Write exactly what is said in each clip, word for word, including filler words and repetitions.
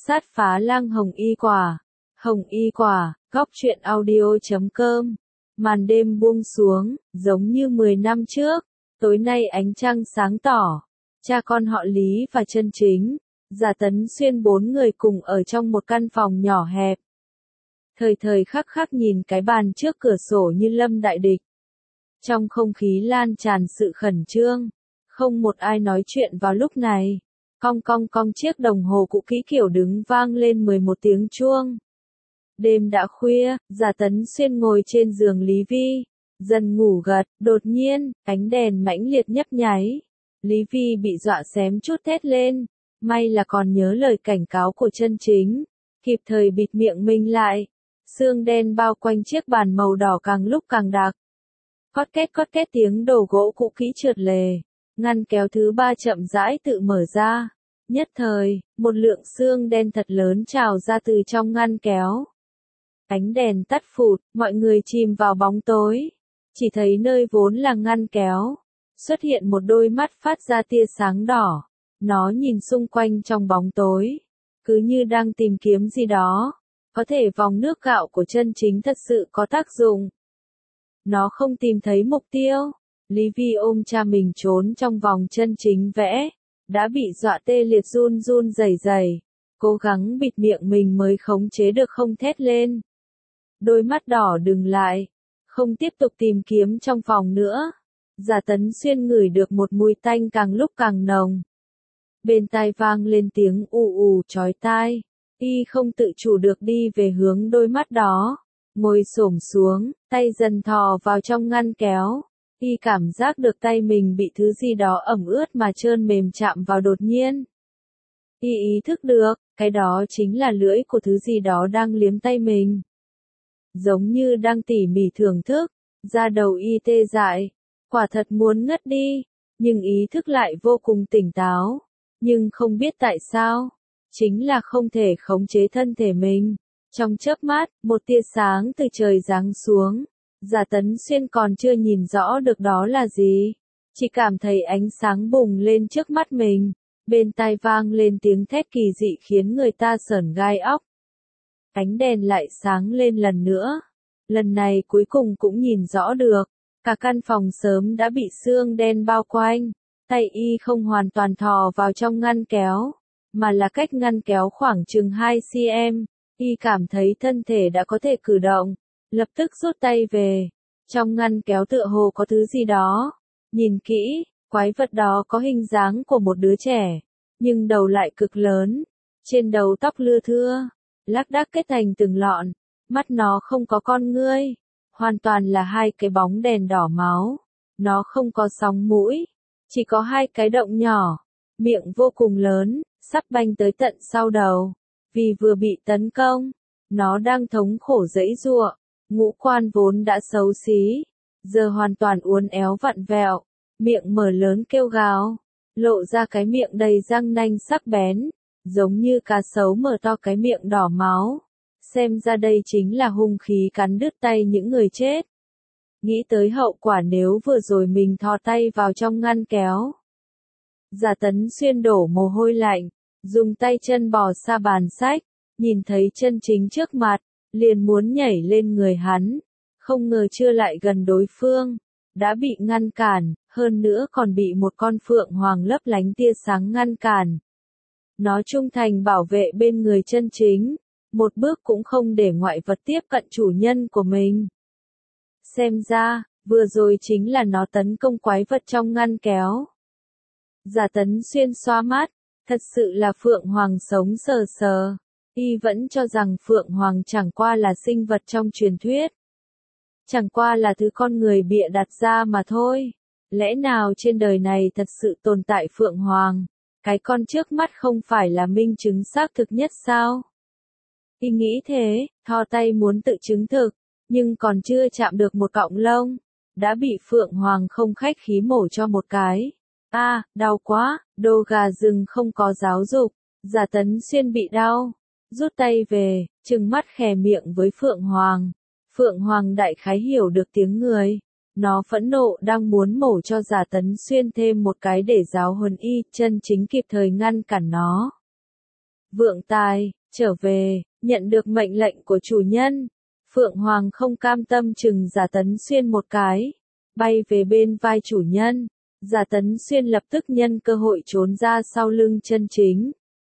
sát phá lang hồng y quả. Hồng y quả, góc truyện audio chấm com. Màn đêm buông xuống, giống như mười năm trước, tối nay ánh trăng sáng tỏ. Cha con họ Lý và Chân Chính, Giả Tấn Xuyên bốn người cùng ở trong một căn phòng nhỏ hẹp. Thời thời khắc khắc nhìn cái bàn trước cửa sổ như lâm đại địch. Trong không khí lan tràn sự khẩn trương, không một ai nói chuyện vào lúc này. Cong cong cong chiếc đồng hồ cũ kỹ kiểu đứng vang lên mười một tiếng chuông. Đêm đã khuya, Giả Tấn Xuyên ngồi trên giường Lý Vi, dần ngủ gật, đột nhiên, ánh đèn mãnh liệt nhấp nháy. Lý Vi bị dọa xém chút thét lên, may là còn nhớ lời cảnh cáo của Chân Chính, kịp thời bịt miệng mình lại. Sương đen bao quanh chiếc bàn màu đỏ càng lúc càng đặc. Cót két cót két tiếng đồ gỗ cũ kỹ trượt lề, ngăn kéo thứ ba chậm rãi tự mở ra. Nhất thời, một lượng sương đen thật lớn trào ra từ trong ngăn kéo. Ánh đèn tắt phụt, mọi người chìm vào bóng tối. Chỉ thấy nơi vốn là ngăn kéo, xuất hiện một đôi mắt phát ra tia sáng đỏ. Nó nhìn xung quanh trong bóng tối, cứ như đang tìm kiếm gì đó. Có thể vòng nước gạo của Chân Chính thật sự có tác dụng. Nó không tìm thấy mục tiêu. Lý Vi ôm cha mình trốn trong vòng Chân Chính vẽ, đã bị dọa tê liệt run run rẩy rẩy, cố gắng bịt miệng mình mới khống chế được không thét lên. Đôi mắt đỏ đừng lại, không tiếp tục tìm kiếm trong phòng nữa. Giả Tấn Xuyên ngửi được một mùi tanh càng lúc càng nồng. Bên tai vang lên tiếng ù ù chói tai. Y không tự chủ được đi về hướng đôi mắt đó, ngồi xổm xuống, tay dần thò vào trong ngăn kéo. Y cảm giác được tay mình bị thứ gì đó ẩm ướt mà trơn mềm chạm vào đột nhiên. Y ý thức được, cái đó chính là lưỡi của thứ gì đó đang liếm tay mình. Giống như đang tỉ mỉ thưởng thức, da đầu Y tê dại, quả thật muốn ngất đi, nhưng ý thức lại vô cùng tỉnh táo, nhưng không biết tại sao. Chính là không thể khống chế thân thể mình. Trong chớp mắt, một tia sáng từ trời giáng xuống. Giả Tấn Xuyên còn chưa nhìn rõ được đó là gì. Chỉ cảm thấy ánh sáng bùng lên trước mắt mình. Bên tai vang lên tiếng thét kỳ dị khiến người ta sởn gai óc. Ánh đèn lại sáng lên lần nữa. Lần này cuối cùng cũng nhìn rõ được. Cả căn phòng sớm đã bị sương đen bao quanh. Tay Y không hoàn toàn thò vào trong ngăn kéo, mà là cách ngăn kéo khoảng chừng hai xăng-ti-mét, Y cảm thấy thân thể đã có thể cử động, lập tức rút tay về. Trong ngăn kéo tựa hồ có thứ gì đó. Nhìn kỹ, quái vật đó có hình dáng của một đứa trẻ, nhưng đầu lại cực lớn, trên đầu tóc lưa thưa, lác đác kết thành từng lọn, mắt nó không có con ngươi, hoàn toàn là hai cái bóng đèn đỏ máu. Nó không có sóng mũi, chỉ có hai cái động nhỏ, miệng vô cùng lớn, sắp banh tới tận sau đầu. Vì vừa bị tấn công, nó đang thống khổ giãy giụa, ngũ quan vốn đã xấu xí, giờ hoàn toàn uốn éo vặn vẹo, miệng mở lớn kêu gào, lộ ra cái miệng đầy răng nanh sắc bén, giống như cá sấu mở to cái miệng đỏ máu. Xem ra đây chính là hung khí cắn đứt tay những người chết. Nghĩ tới hậu quả nếu vừa rồi mình thò tay vào trong ngăn kéo. Giả Tấn Xuyên đổ mồ hôi lạnh, dùng tay chân bò xa bàn sách, nhìn thấy Chân Chính trước mặt, liền muốn nhảy lên người hắn, không ngờ chưa lại gần đối phương, đã bị ngăn cản, hơn nữa còn bị một con phượng hoàng lấp lánh tia sáng ngăn cản. Nó trung thành bảo vệ bên người Chân Chính, một bước cũng không để ngoại vật tiếp cận chủ nhân của mình. Xem ra, vừa rồi chính là nó tấn công quái vật trong ngăn kéo. Giả Tấn Xuyên xoa mắt, thật sự là Phượng Hoàng sống sờ sờ. Y vẫn cho rằng Phượng Hoàng chẳng qua là sinh vật trong truyền thuyết. Chẳng qua là thứ con người bịa đặt ra mà thôi. Lẽ nào trên đời này thật sự tồn tại Phượng Hoàng? Cái con trước mắt không phải là minh chứng xác thực nhất sao? Y nghĩ thế, thò tay muốn tự chứng thực, nhưng còn chưa chạm được một cọng lông, đã bị Phượng Hoàng không khách khí mổ cho một cái. A, à, đau quá, đồ gà rừng không có giáo dục. Giả Tấn Xuyên bị đau, rút tay về, trừng mắt khè miệng với Phượng Hoàng. Phượng Hoàng đại khái hiểu được tiếng người. Nó phẫn nộ đang muốn mổ cho Giả Tấn Xuyên thêm một cái để giáo huấn Y, Chân Chính kịp thời ngăn cản nó. Vượng Tài, trở về, nhận được mệnh lệnh của chủ nhân. Phượng Hoàng không cam tâm chừng Giả Tấn Xuyên một cái, bay về bên vai chủ nhân. Giả Tấn Xuyên lập tức nhân cơ hội trốn ra sau lưng Chân Chính.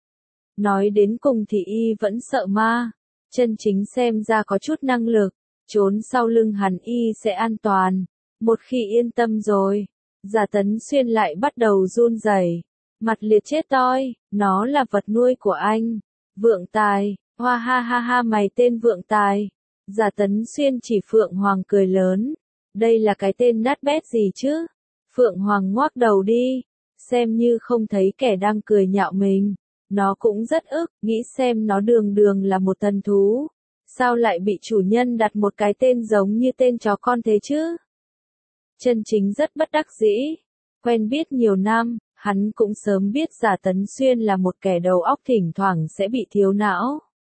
Nói đến cùng thì y vẫn sợ ma. Chân Chính xem ra có chút năng lực, trốn sau lưng hắn y sẽ an toàn. Một khi yên tâm rồi, Giả Tấn Xuyên lại bắt đầu run rẩy, mặt liệt chết toi, nó là vật nuôi của anh. Vượng Tài, hoa ha ha ha mày tên Vượng Tài. Giả Tấn Xuyên chỉ Phượng Hoàng cười lớn. Đây là cái tên nát bét gì chứ? Phượng Hoàng ngoác đầu đi, xem như không thấy kẻ đang cười nhạo mình. Nó cũng rất ức, nghĩ xem nó đường đường là một thần thú. Sao lại bị chủ nhân đặt một cái tên giống như tên chó con thế chứ? Chân Chính rất bất đắc dĩ. Quen biết nhiều năm, hắn cũng sớm biết Giả Tấn Xuyên là một kẻ đầu óc thỉnh thoảng sẽ bị thiếu não.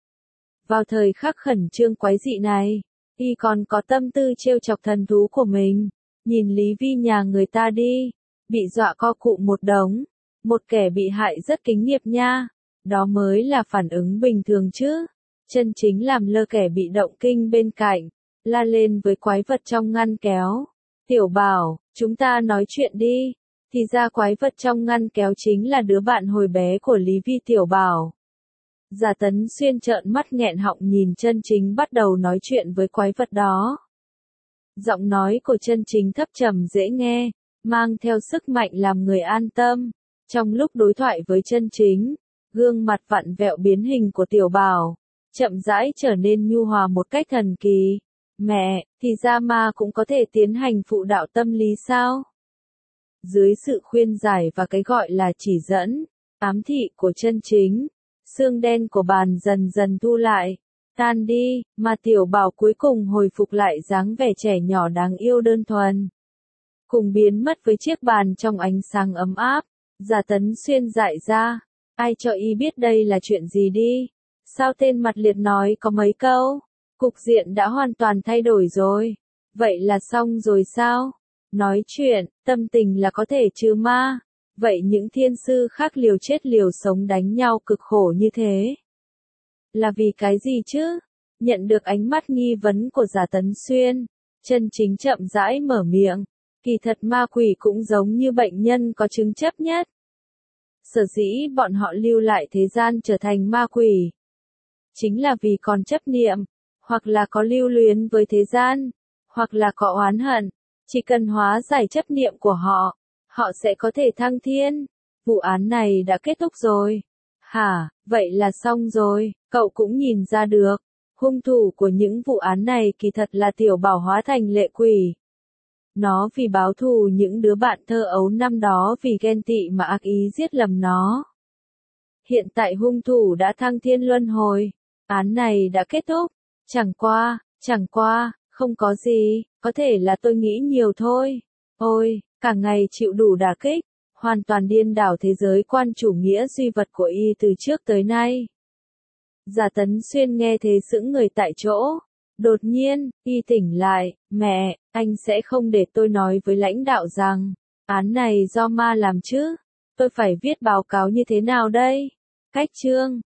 Vào thời khắc khẩn trương quái dị này, y còn có tâm tư trêu chọc thần thú của mình. Nhìn Lý Vi nhà người ta đi, bị dọa co cụm một đống. Một kẻ bị hại rất kính nghiệp nha. Đó mới là phản ứng bình thường chứ. Chân Chính làm lơ kẻ bị động kinh bên cạnh, la lên với quái vật trong ngăn kéo. Tiểu Bảo, chúng ta nói chuyện đi. Thì ra quái vật trong ngăn kéo chính là đứa bạn hồi bé của Lý Vi. Tiểu Bảo. Giả Tấn Xuyên trợn mắt nghẹn họng nhìn Chân Chính bắt đầu nói chuyện với quái vật đó. Giọng nói của Chân Chính thấp trầm dễ nghe, mang theo sức mạnh làm người an tâm. Trong lúc đối thoại với Chân Chính, gương mặt vặn vẹo biến hình của Tiểu Bảo chậm rãi trở nên nhu hòa một cách thần kỳ. Mẹ, thì ra ma cũng có thể tiến hành phụ đạo tâm lý sao? Dưới sự khuyên giải và cái gọi là chỉ dẫn, ám thị của Chân Chính, xương đen của bàn dần dần thu lại, tan đi, mà Tiểu Bảo cuối cùng hồi phục lại dáng vẻ trẻ nhỏ đáng yêu đơn thuần. Cùng biến mất với chiếc bàn trong ánh sáng ấm áp. Giả Tấn Xuyên dại ra, ai cho y biết đây là chuyện gì đi? Sao tên mặt liệt nói có mấy câu? Cục diện đã hoàn toàn thay đổi rồi. Vậy là xong rồi sao? Nói chuyện, tâm tình là có thể trừ ma. Vậy những thiên sư khác liều chết liều sống đánh nhau cực khổ như thế, là vì cái gì chứ? Nhận được ánh mắt nghi vấn của Giả Tấn Xuyên, Chân Chính chậm rãi mở miệng. Kỳ thật ma quỷ cũng giống như bệnh nhân có chứng chấp nhất. Sở dĩ bọn họ lưu lại thế gian trở thành ma quỷ, chính là vì còn chấp niệm, hoặc là có lưu luyến với thế gian, hoặc là có oán hận. Chỉ cần hóa giải chấp niệm của họ, họ sẽ có thể thăng thiên. Vụ án này đã kết thúc rồi. Hả, vậy là xong rồi, cậu cũng nhìn ra được. Hung thủ của những vụ án này kỳ thật là Tiểu Bảo hóa thành lệ quỷ. Nó vì báo thù những đứa bạn thơ ấu năm đó vì ghen tị mà ác ý giết lầm nó. Hiện tại hung thủ đã thăng thiên luân hồi. Án này đã kết thúc. Chẳng qua, chẳng qua, không có gì, có thể là tôi nghĩ nhiều thôi. Ôi, cả ngày chịu đủ đả kích, hoàn toàn điên đảo thế giới quan chủ nghĩa duy vật của y từ trước tới nay. Giả Tấn Xuyên nghe thế sững người tại chỗ. Đột nhiên, y tỉnh lại, mẹ, anh sẽ không để tôi nói với lãnh đạo rằng, án này do ma làm chứ. Tôi phải viết báo cáo như thế nào đây? Cách chương.